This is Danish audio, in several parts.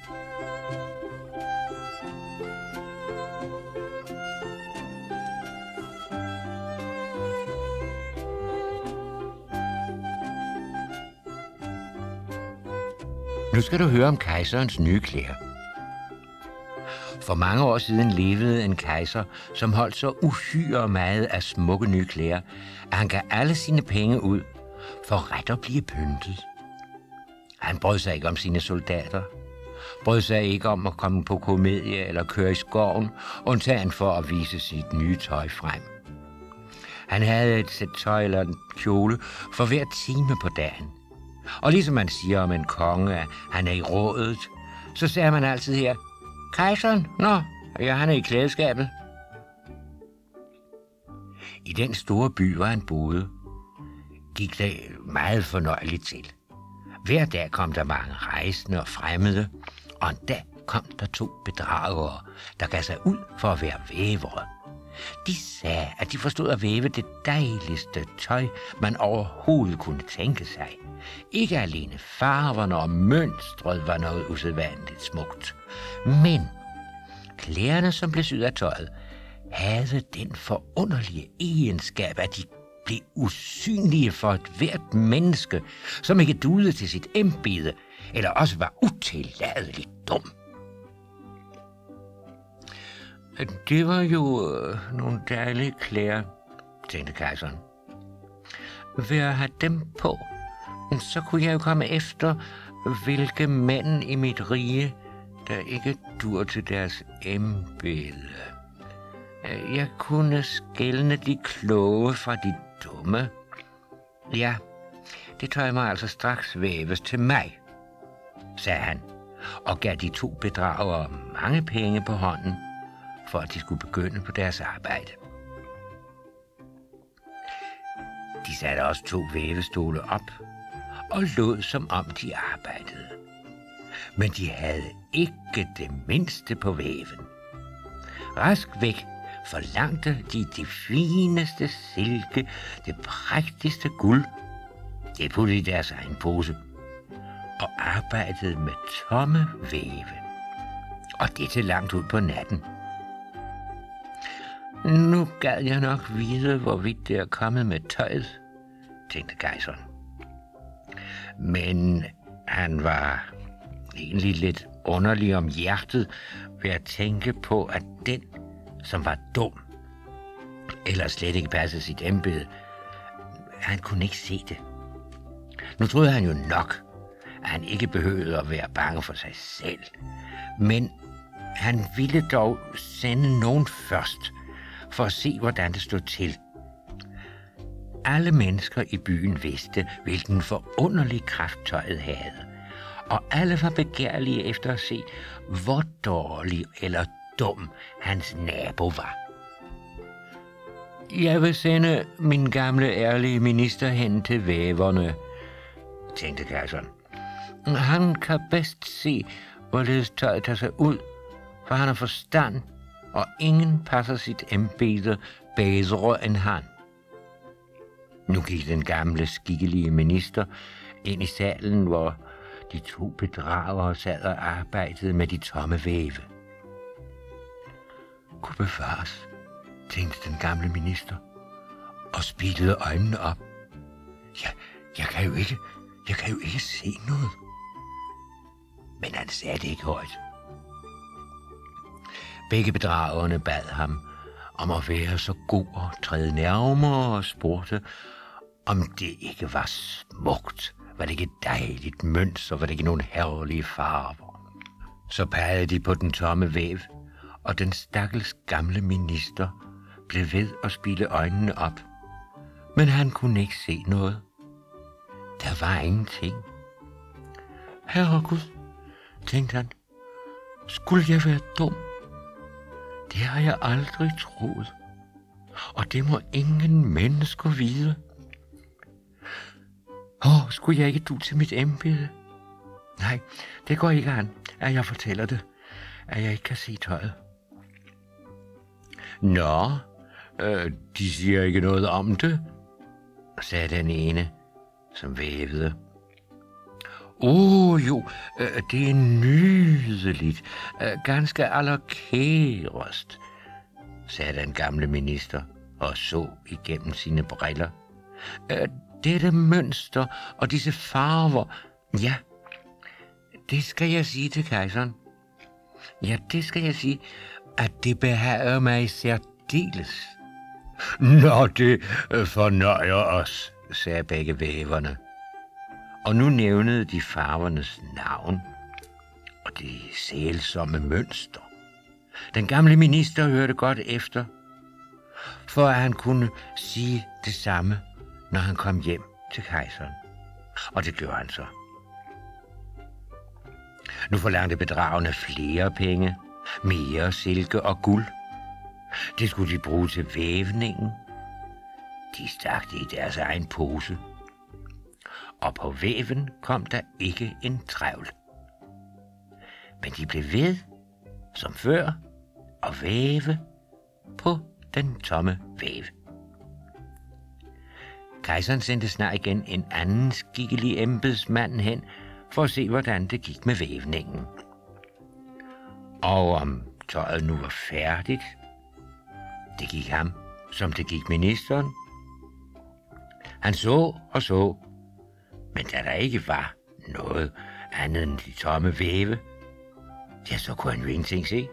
Nu skal du høre om kejserens nye klæder. For mange år siden levede en kejser, som holdt så uhyre meget af smukke nye klæder, at han gav alle sine penge ud for ret at blive pyntet. Han brød sig ikke om sine soldater, brød sig ikke om at komme på komedie eller køre i skoven, undtagen for at vise sit nye tøj frem. Han havde et sæt tøj eller en kjole for hver time på dagen. Og ligesom man siger om en konge, at han er i rådet, så sagde man altid her, kejseren, ja, han er i klædeskabet. I den store by, hvor han boede, gik det meget fornøjeligt til. Hver dag kom der mange rejsende og fremmede, og en dag kom der 2 bedragere, der gav sig ud for at være vævere. De sagde, at de forstod at væve det dejligste tøj, man overhovedet kunne tænke sig. Ikke alene farverne og mønstret var noget usædvanligt smukt, men klæderne, som blev syet af tøjet, havde den forunderlige egenskab, at de blev usynlige for et hvert menneske, som ikke duede til sit embede, eller også var utilladeligt dum. Det var jo nogle dejlige klæder, tænkte kejseren. Ved at have dem på, så kunne jeg jo komme efter, hvilke mænd i mit rige, der ikke dur til deres embede. Jeg kunne skelne de kloge fra de dumme. Ja, det tøj mig altså straks væves til mig, sagde han, og gav de 2 bedragere mange penge på hånden, for at de skulle begynde på deres arbejde. De satte også 2 vævestole op og lod som om de arbejdede. Men de havde ikke det mindste på væven. Rask væk forlangte de det fineste silke, det prægtigste guld. Det puttede i deres egen pose og arbejdede med tomme væve. Og det til langt ud på natten. Nu gad jeg nok vide, hvorvidt det er kommet med tøjet, tænkte kejseren. Men han var egentlig lidt underlig om hjertet ved at tænke på, at den, som var dum, eller slet ikke passede sit embede, han kunne ikke se det. Nu troede han jo nok, at han ikke behøvede at være bange for sig selv, men han ville dog sende nogen først, for at se, hvordan det stod til. Alle mennesker i byen vidste, hvilken forunderlig kraft tøjet havde, og alle var begærlige efter at se, hvor dårlig eller dum hans nabo var. Jeg vil sende min gamle ærlige minister hen til væverne, tænkte kejseren. Han kan bedst se, hvorledes tøjet tager sig ud, for han har forstand, og ingen passer sit embede bedre end han. Nu gik den gamle, skikkelige minister ind i salen, hvor de 2 bedragere sad og arbejdede med de tomme væve. Gud bevares, tænkte den gamle minister, og spilede øjnene op. Jeg kan jo ikke se noget. Men han sagde det ikke højt. Begge bedragerne bad ham om at være så god og træde nærmere og spurgte, om det ikke var smukt, var det ikke dejligt mønster, var det ikke nogen herlige farver. Så pegede de på den tomme væv, og den stakkels gamle minister blev ved at spilde øjnene op. Men han kunne ikke se noget. Der var ingenting. Herregud, tænkte han, skulle jeg være dum? Det har jeg aldrig troet, og det må ingen mennesker vide. Skulle jeg ikke du til mit embede? Nej, det går ikke an, at jeg fortæller det, at jeg ikke kan se tøjet. Nå, de siger ikke noget om det, sagde den ene, som vævede. Jo, det er nydeligt. Ganske allerkærest, sagde den gamle minister og så igennem sine briller. Dette mønster og disse farver, ja, det skal jeg sige til kejseren. Ja, det skal jeg sige, at det behager mig særdeles. Nå, det fornøjer os, sagde begge væverne. Og nu nævnede de farvernes navn og det sælsomme mønster. Den gamle minister hørte godt efter, for at han kunne sige det samme, når han kom hjem til kejseren. Og det gjorde han så. Nu forlangte bedragerne flere penge, mere silke og guld. Det skulle de bruge til vævningen. De stak det i deres egen pose. Og på væven kom der ikke en trævl. Men de blev ved, som før, at væve på den tomme væv. Kejseren sendte snart igen en anden skikkelig embedsmand hen, for at se, hvordan det gik med vævningen. Og om tøjet nu var færdigt, det gik ham, som det gik ministeren. Han så og så, men da der ikke var noget andet end de tomme væve, ja, så kunne han jo ingenting se.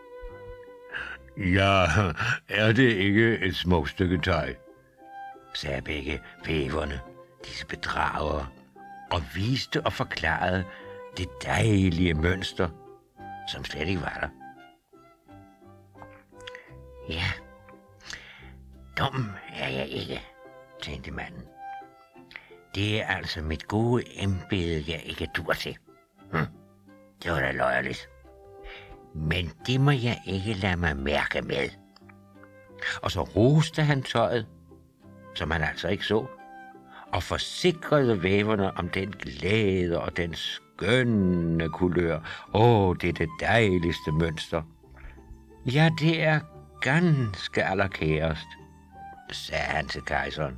Ja, er det ikke et smukt stykke tøj, sagde begge væverne, disse bedragere, og viste og forklarede det dejlige mønster, som slet ikke var der. Ja, dum er jeg ikke, tænkte manden. Det er altså mit gode embede, jeg ikke dur til. Det var da løjerligt. Men det må jeg ikke lade mig mærke med. Og så roste han tøjet, som han altså ikke så, og forsikrede væverne om den glæde og den skønne kulør. Det er det dejligste mønster. Ja, det er ganske allerkærest, sagde han til kejseren.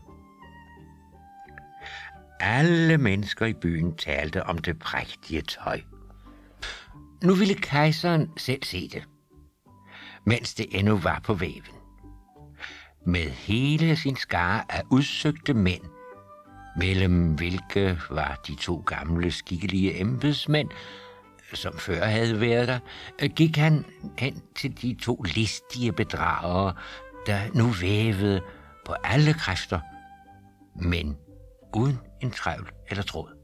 Alle mennesker i byen talte om det prægtige tøj. Nu ville kejseren selv se det, mens det endnu var på væven. Med hele sin skare af udsøgte mænd, mellem hvilke var de to gamle skikkelige embedsmænd, som før havde været der, gik han hen til de to listige bedragere, der nu vævede på alle kræfter, men uden en trævl eller tråd.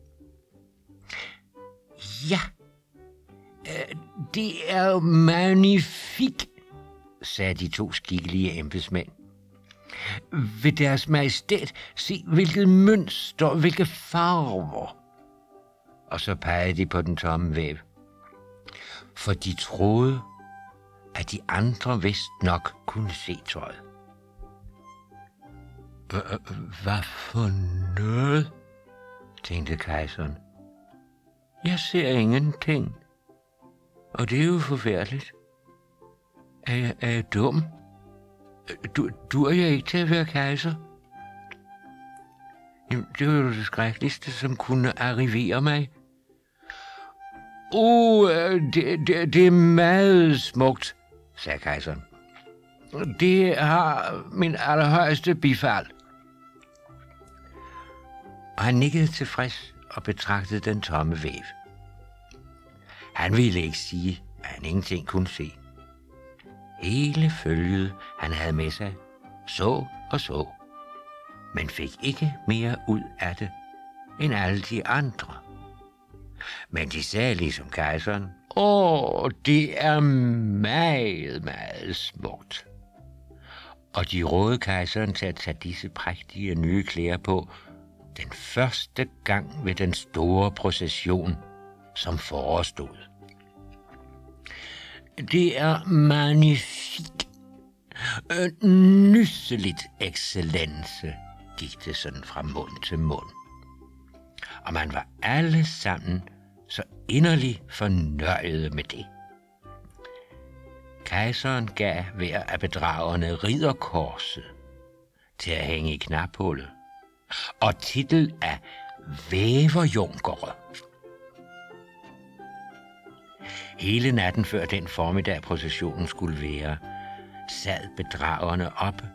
Ja, det er jo magnifik, sagde de to skikkelige embedsmænd. Ved deres majestæt, se hvilket mønster, hvilke farver. Og så pegede de på den tomme væv. For de troede, at de andre vist nok kunne se tøjet. Hvad for noget? Tænkte kejseren. Jeg ser ingenting. Og det er jo forfærdeligt. Er jeg dum? Dur jeg ikke til at være kejser? Jamen, det var jo det skrækkeligste, som kunne arrivere mig. Det er meget smukt, sagde kejseren. Det har min allerhøjeste bifald. Og han nikkede tilfreds og betragtede den tomme væv. Han ville ikke sige, at han ingenting kunne se. Hele følget, han havde med sig, så og så, men fik ikke mere ud af det, end alle de andre. Men de sagde ligesom kejseren, det er meget, meget smukt. Og de rådede kejseren til at tage disse prægtige nye klæder på den første gang ved den store procession, som forestod. Det er magnifik. Nysseligt, excellence, gik det sådan fra mund til mund. Og man var alle sammen så inderligt fornøjede med det. Kejseren gav hver af bedragerne ridderkorset til at hænge i knaphullet, og titel af væverjunkere. Hele natten før den formiddag processionen skulle være, sad bedragerne oppe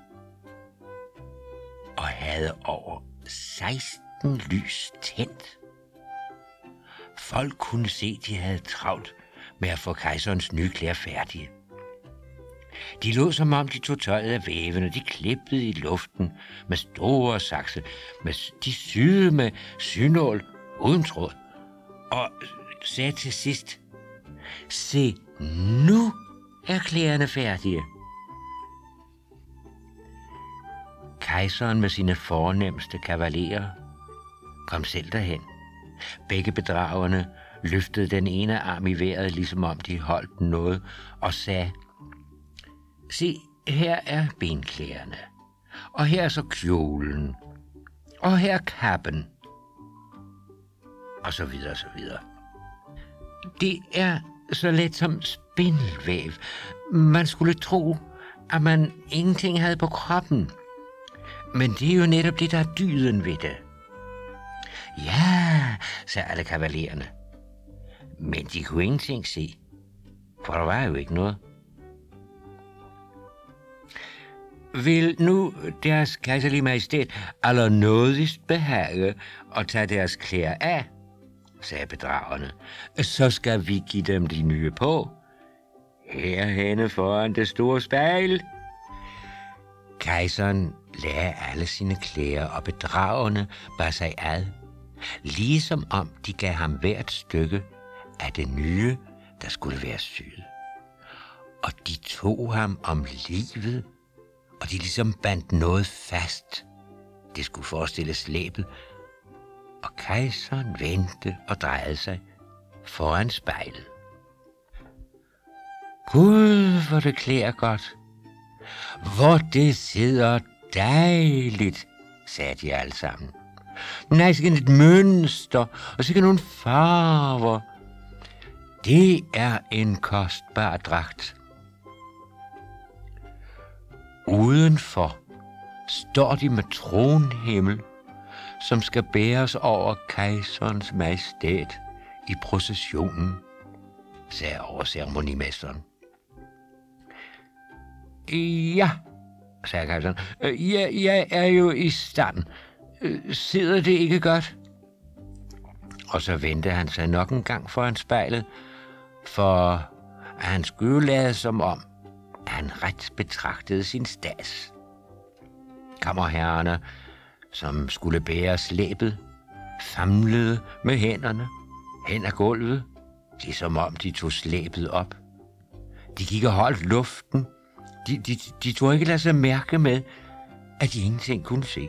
og havde over 16 lys tændt. Folk kunne se, de havde travlt med at få kejserens nye klæder færdige. De lå som om de tog tøjet af væven, og de klippede i luften med store sakse, de syede med synål uden tråd, og sagde til sidst: "Se, nu er klæderne færdige." Kejseren med sine fornemste kavalerer kom selv derhen. Begge bedragerne løftede den ene arm i vejret, ligesom om de holdt noget, og sagde: "Se, her er benklæderne, og her er så kjolen, og her er kappen," og så videre, og så videre. Det er så let som spindelvæv. Man skulle tro, at man ingenting havde på kroppen. Men det er jo netop det, der er dyden ved det. Ja, sagde alle kavalererne. Men de kunne ingenting se, for der var jo ikke noget. Vil nu deres kejserlige majestæt allernådigst behage at tage deres klæder af, sagde bedragerne, så skal vi give dem de nye på. Herhenne foran det store spejl. Kejseren lagde alle sine klæder, og bedragerne bar sig ad, ligesom om de gav ham hvert stykke af det nye, der skulle være syet. Og de tog ham om livet, og de ligesom bandt noget fast. Det skulle forestille slæbet, og kejseren vendte og drejede sig foran spejlet. Gud, hvor det klæder godt. Hvor det sidder dejligt, sagde de alle sammen. Nej, sikkert et mønster, og sikkert nogle farver. Det er en kostbar dragt. Udenfor står de med tronhimmel, som skal bæres over kejserens majestæt i processionen, sagde overceremonimesteren. Ja, sagde kejseren. Jeg er jo i stand. Sidder det ikke godt? Og så vendte han sig nok en gang foran spejlet, for at han skulle lade som om, at han ret betragtede sin stads. Kammerherrerne, som skulle bære slæbet, famlede med hænderne hen ad gulvet, ligesom om de tog slæbet op. De gik og holdt luften. De tog ikke lade sig mærke med, at de ingenting kunne se.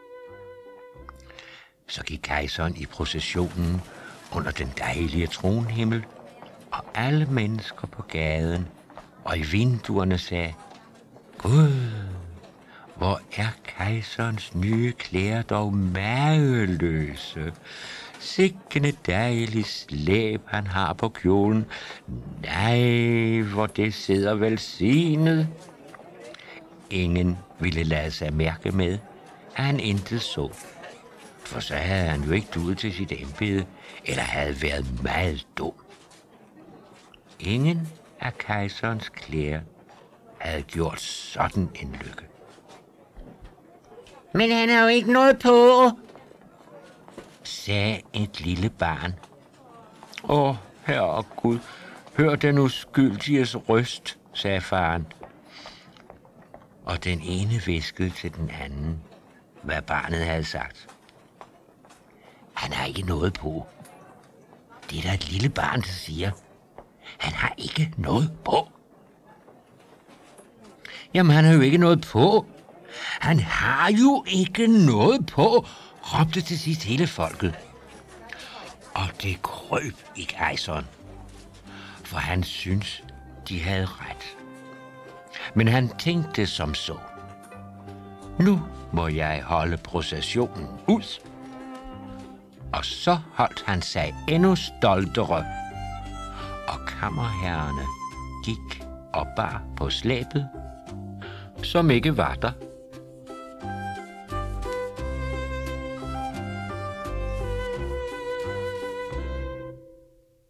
Så gik kejseren i processionen under den dejlige tronhimmel, og alle mennesker på gaden og i vinduerne sagde: Gud, hvor er kejserens nye klæder dog mageløse. Sikken et dejligt slæb han har på kjolen. Nej, hvor det sidder velsignet. Ingen ville lade sig mærke med, at han intet så. For så havde han jo ikke duet til sit embede, eller havde været meget dum. Ingen af kejserens klæder havde gjort sådan en lykke. Men han har jo ikke noget på, sagde et lille barn. Åh, herregud, hør den uskyldiges røst, sagde faren. Og den ene hviskede til den anden, hvad barnet havde sagt. Han har ikke noget på. Det er der et lille barn, der siger. Han har ikke noget på. Jamen, han har jo ikke noget på. Han har jo ikke noget på, råbte til sidst hele folket. Og det krøb i kejseren, for han syntes, de havde ret. Men han tænkte som så. Nu må jeg holde processionen ud. Og så holdt han sig endnu stoltere, og kammerherrerne gik og bar på slæbet, som ikke var der.